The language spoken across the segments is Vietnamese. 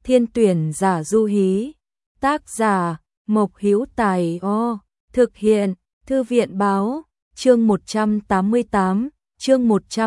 Thiên tuyển giả du hí. Tác giả Mộc Hữu Tài. Thực hiện Thư viện báo. Chương 188, chương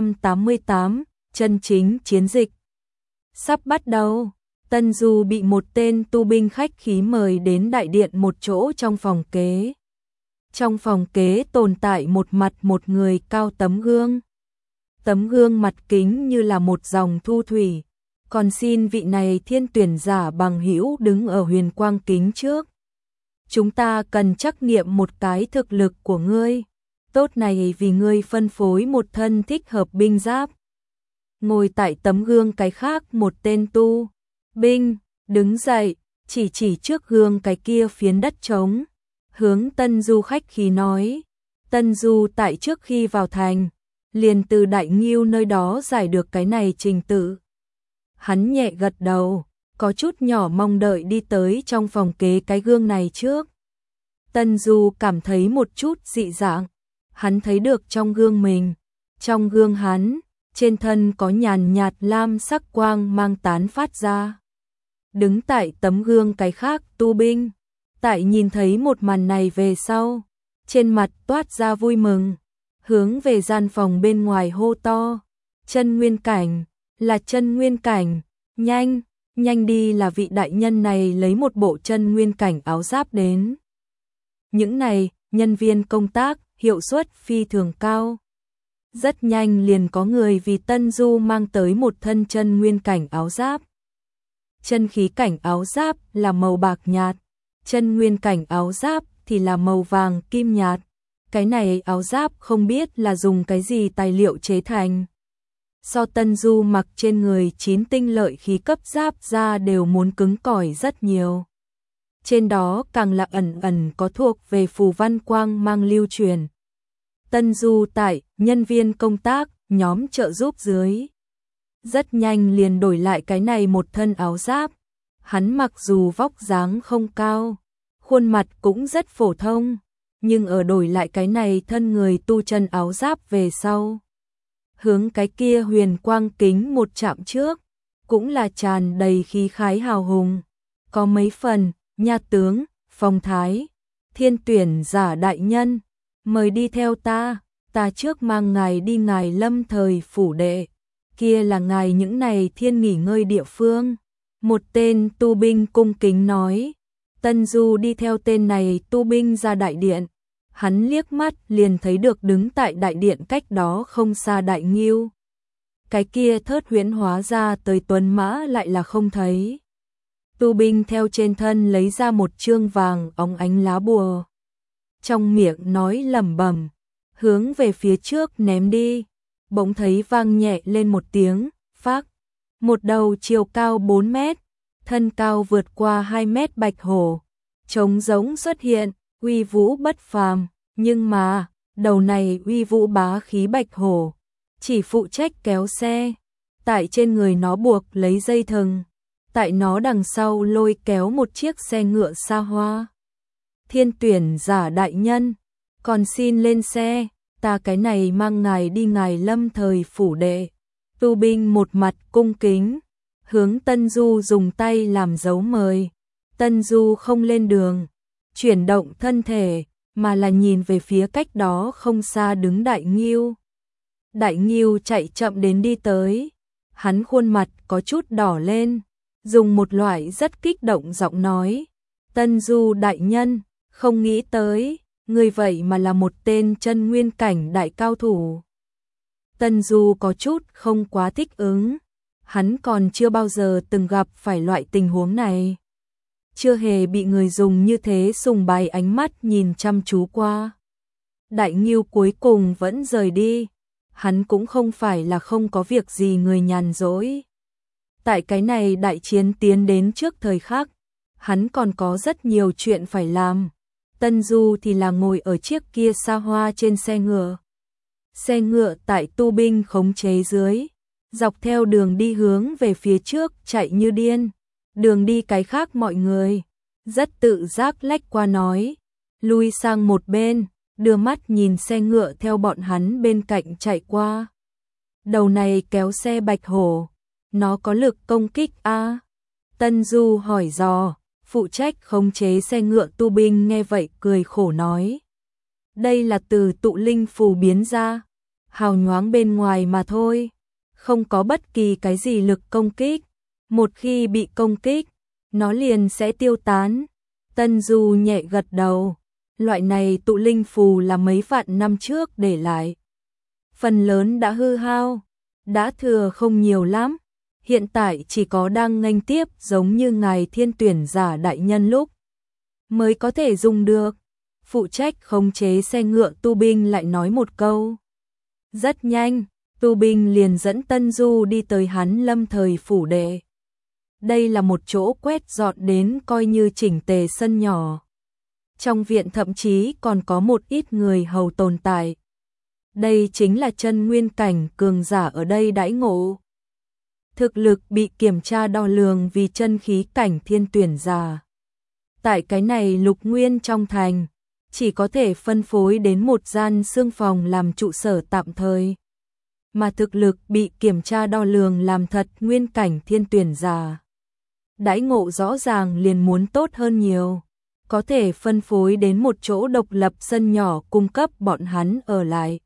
188, chân chính chiến dịch. Sắp bắt đầu, Tân Du bị một tên tu binh khách khí mời đến đại điện một chỗ trong phòng kế. Trong phòng kế tồn tại một mặt một người cao tấm gương. Tấm gương mặt kính như là một dòng thu thủy. Còn xin vị này thiên tuyển giả bằng hữu đứng ở huyền quang kính trước. Chúng ta cần trắc nghiệm một cái thực lực của ngươi. Tốt này vì ngươi phân phối một thân thích hợp binh giáp. Ngồi tại tấm gương cái khác một tên tu binh đứng dậy, chỉ trước gương cái kia phiến đất trống, hướng Tân Du khách khí nói. Tân Du tại trước khi vào thành, liền từ Đại Ngưu nơi đó giải được cái này trình tự. Hắn nhẹ gật đầu, có chút nhỏ mong đợi đi tới trong phòng kế cái gương này trước. Tân Du cảm thấy một chút dị dạng, hắn thấy được trong gương mình, trong gương hắn, trên thân có nhàn nhạt lam sắc quang mang tán phát ra. Đứng tại tấm gương cái khác tu binh, tại nhìn thấy một màn này về sau, trên mặt toát ra vui mừng, hướng về gian phòng bên ngoài hô to, chân nguyên cảnh, là chân nguyên cảnh, nhanh đi, là vị đại nhân này lấy một bộ chân nguyên cảnh áo giáp đến. Những này, nhân viên công tác, hiệu suất phi thường cao. Rất nhanh liền có người vì Tân Du mang tới một thân chân nguyên cảnh áo giáp. Chân khí cảnh áo giáp là màu bạc nhạt, chân nguyên cảnh áo giáp thì là màu vàng kim nhạt. Cái này áo giáp không biết là dùng cái gì tài liệu chế thành. So Tân Du mặc trên người 9 tinh lợi khí cấp giáp ra đều muốn cứng cỏi rất nhiều. Trên đó càng là ẩn có thuộc về phù văn quang mang lưu truyền. Tân Du tại nhân viên công tác, nhóm trợ giúp dưới. Rất nhanh liền đổi lại cái này một thân áo giáp. Hắn mặc dù vóc dáng không cao, khuôn mặt cũng rất phổ thông, nhưng ở đổi lại cái này thân người tu chân áo giáp về sau. Hướng cái kia huyền quang kính một chạm trước, cũng là tràn đầy khí khái hào hùng. Có mấy phần, nha tướng, phong thái, thiên tuyển giả đại nhân, mời đi theo ta trước mang ngài đi ngài Lâm Thời phủ đệ, kia là ngài những này thiên nghỉ ngơi địa phương. Một tên tu binh cung kính nói. Tân Du đi theo tên này tu binh ra đại điện, hắn liếc mắt liền thấy được đứng tại đại điện cách đó không xa Đại Ngưu. Cái kia thớt huyễn hóa ra tới tuấn mã lại là không thấy. Tu binh theo trên thân lấy ra một chương vàng óng ánh lá bùa, trong miệng nói lẩm bẩm, hướng về phía trước ném đi. Bỗng thấy vang nhẹ lên một tiếng, phác. Một đầu chiều cao 4 mét, thân cao vượt qua 2 mét bạch hổ, trống giống xuất hiện, uy vũ bất phàm. Nhưng mà, đầu này uy vũ bá khí bạch hổ, chỉ phụ trách kéo xe. Tại trên người nó buộc lấy dây thừng, tại nó đằng sau lôi kéo một chiếc xe ngựa xa hoa. Thiên tuyển giả đại nhân, còn xin lên xe, ta cái này mang ngài đi ngài Lâm Thời phủ đệ. Tu binh một mặt cung kính, hướng Tân Du dùng tay làm dấu mời. Tân Du không lên đường, chuyển động thân thể, mà là nhìn về phía cách đó không xa đứng Đại Ngưu. Đại Ngưu chạy chậm đến đi tới, hắn khuôn mặt có chút đỏ lên, dùng một loại rất kích động giọng nói. Tân Du đại nhân, không nghĩ tới, người vậy mà là một tên chân nguyên cảnh đại cao thủ. Tân Du có chút không quá thích ứng, hắn còn chưa bao giờ từng gặp phải loại tình huống này. Chưa hề bị người dùng như thế sùng bái ánh mắt nhìn chăm chú qua. Đại Ngưu cuối cùng vẫn rời đi, hắn cũng không phải là không có việc gì người nhàn rỗi. Tại cái này đại chiến tiến đến trước thời khắc, hắn còn có rất nhiều chuyện phải làm. Tân Du thì là ngồi ở chiếc kia xa hoa trên xe ngựa. Xe ngựa tại tu binh khống chế dưới, dọc theo đường đi hướng về phía trước chạy như điên. Đường đi cái khác mọi người, rất tự giác lách qua nói, lui sang một bên, đưa mắt nhìn xe ngựa theo bọn hắn bên cạnh chạy qua. Đầu này kéo xe bạch hổ, nó có lực công kích a. Tân Du hỏi dò, phụ trách khống chế xe ngựa tu binh nghe vậy cười khổ nói. Đây là từ tụ linh phù biến ra, hào nhoáng bên ngoài mà thôi, không có bất kỳ cái gì lực công kích. Một khi bị công kích, nó liền sẽ tiêu tán. Tân Du nhẹ gật đầu, loại này tụ linh phù là mấy vạn năm trước để lại. Phần lớn đã hư hao, đã thừa không nhiều lắm. Hiện tại chỉ có đang nghênh tiếp giống như ngài thiên tuyển giả đại nhân lúc mới có thể dùng được. Phụ trách khống chế xe ngựa tu binh lại nói một câu. Rất nhanh, tu binh liền dẫn Tân Du đi tới hắn Lâm thời phủ đệ. Đây là một chỗ quét dọn đến coi như chỉnh tề sân nhỏ. Trong viện thậm chí còn có một ít người hầu tồn tại. Đây chính là chân nguyên cảnh cường giả ở đây đãi ngộ. Thực lực bị kiểm tra đo lường vì chân khí cảnh thiên tuyển giả. Tại cái này lục nguyên trong thành, chỉ có thể phân phối đến một gian xương phòng làm trụ sở tạm thời. Mà thực lực bị kiểm tra đo lường làm thật nguyên cảnh thiên tuyển giả. Đãi ngộ rõ ràng liền muốn tốt hơn nhiều. Có thể phân phối đến một chỗ độc lập sân nhỏ cung cấp bọn hắn ở lại.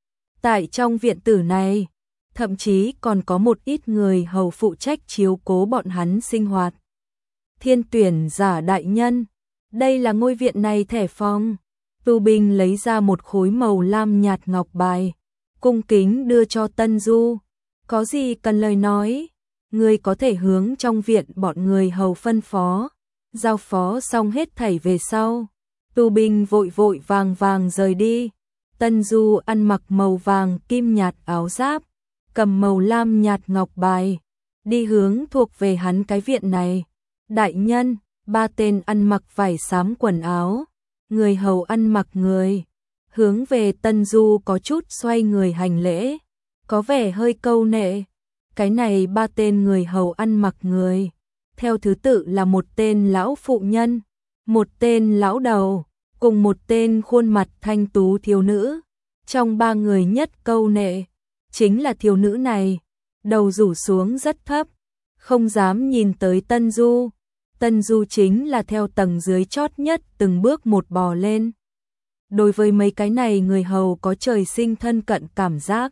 Tại trong viện tử này, thậm chí còn có một ít người hầu phụ trách chiếu cố bọn hắn sinh hoạt. Thiên tuyển giả đại nhân, đây là ngôi viện này thẻ phòng. Tu binh lấy ra một khối màu lam nhạt ngọc bài, cung kính đưa cho Tân Du. Có gì cần lời nói, người có thể hướng trong viện bọn người hầu phân phó. Giao phó xong hết thảy về sau, tu binh vội vội vàng vàng rời đi. Tân Du ăn mặc màu vàng kim nhạt áo giáp, cầm màu lam nhạt ngọc bài, đi hướng thuộc về hắn cái viện này. Đại nhân, ba tên ăn mặc vải xám quần áo, người hầu ăn mặc người, hướng về Tân Du có chút xoay người hành lễ, có vẻ hơi câu nệ. Cái này ba tên người hầu ăn mặc người, theo thứ tự là một tên lão phụ nhân, một tên lão đầu, cùng một tên khuôn mặt thanh tú thiếu nữ. Trong ba người nhất câu nệ, chính là thiếu nữ này, đầu rủ xuống rất thấp, không dám nhìn tới Tân Du. Tân Du chính là theo tầng dưới chót nhất từng bước một bò lên. Đối với mấy cái này người hầu có trời sinh thân cận cảm giác.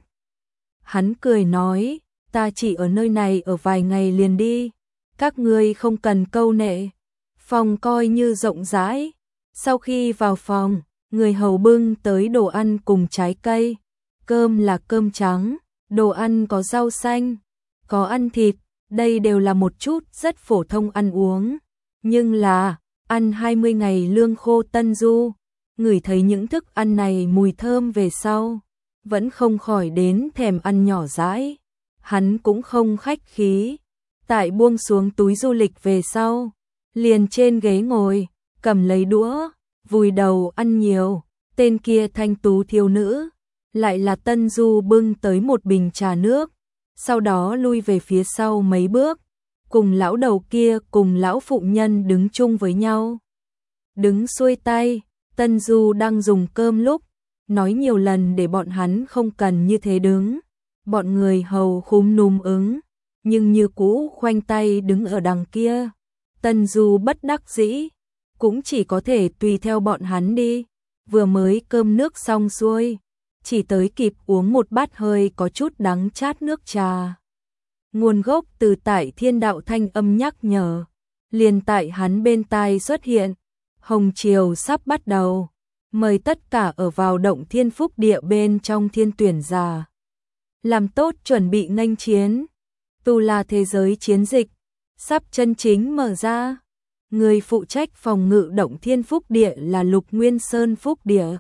Hắn cười nói, ta chỉ ở nơi này ở vài ngày liền đi, các ngươi không cần câu nệ. Phòng coi như rộng rãi. Sau khi vào phòng, người hầu bưng tới đồ ăn cùng trái cây. Cơm là cơm trắng, đồ ăn có rau xanh, có ăn thịt, đây đều là một chút rất phổ thông ăn uống. Nhưng là, ăn 20 ngày lương khô Tân Du, ngửi thấy những thức ăn này mùi thơm về sau, vẫn không khỏi đến thèm ăn nhỏ dãi. Hắn cũng không khách khí, tại buông xuống túi du lịch về sau, liền trên ghế ngồi, cầm lấy đũa, vùi đầu ăn nhiều. Tên kia thanh tú thiếu nữ, lại là Tân Du bưng tới một bình trà nước, sau đó lui về phía sau mấy bước, cùng lão đầu kia cùng lão phụ nhân đứng chung với nhau. Đứng xuôi tay, Tân Du đang dùng cơm lúc, nói nhiều lần để bọn hắn không cần như thế đứng. Bọn người hầu khúm núm ứng, nhưng như cũ khoanh tay đứng ở đằng kia. Tân Du bất đắc dĩ, cũng chỉ có thể tùy theo bọn hắn đi. Vừa mới cơm nước xong xuôi, chỉ tới kịp uống một bát hơi có chút đắng chát nước trà. Nguồn gốc từ tại thiên đạo thanh âm nhắc nhở, liền tại hắn bên tai xuất hiện. Hồng triều sắp bắt đầu, mời tất cả ở vào động thiên phúc địa bên trong thiên tuyển giả. Làm tốt chuẩn bị nghênh chiến. Tu La thế giới chiến dịch sắp chân chính mở ra. Người phụ trách phòng ngự động thiên phúc địa là Lục Nguyên Sơn phúc địa.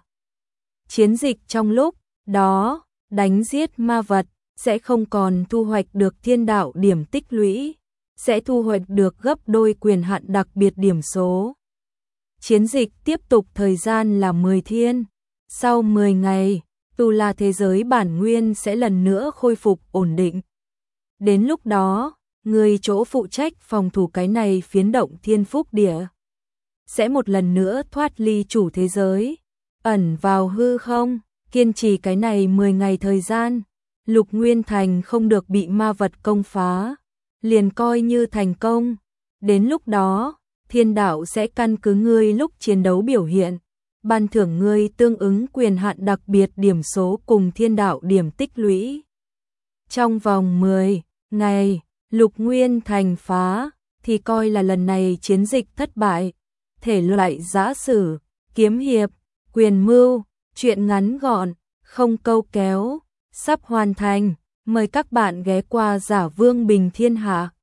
Chiến dịch trong lúc đó, đánh giết ma vật, sẽ không còn thu hoạch được thiên đạo điểm tích lũy, sẽ thu hoạch được gấp đôi quyền hạn đặc biệt điểm số. Chiến dịch tiếp tục thời gian là 10 thiên. Sau 10 ngày, Tu La thế giới bản nguyên sẽ lần nữa khôi phục ổn định. Đến lúc đó, người chỗ phụ trách phòng thủ cái này phiến động thiên phúc địa sẽ một lần nữa thoát ly chủ thế giới, ẩn vào hư không, kiên trì cái này 10 ngày thời gian. Lục Nguyên Thành không được bị ma vật công phá, liền coi như thành công. Đến lúc đó, thiên đạo sẽ căn cứ ngươi lúc chiến đấu biểu hiện, ban thưởng ngươi tương ứng quyền hạn đặc biệt điểm số cùng thiên đạo điểm tích lũy. Trong vòng 10 ngày, Lục Nguyên Thành phá, thì coi là lần này chiến dịch thất bại. Thể loại giã sử, kiếm hiệp, quyền mưu, truyện ngắn gọn, không câu kéo, sắp hoàn thành. Mời các bạn ghé qua Giả Vương Bình Thiên Hạ.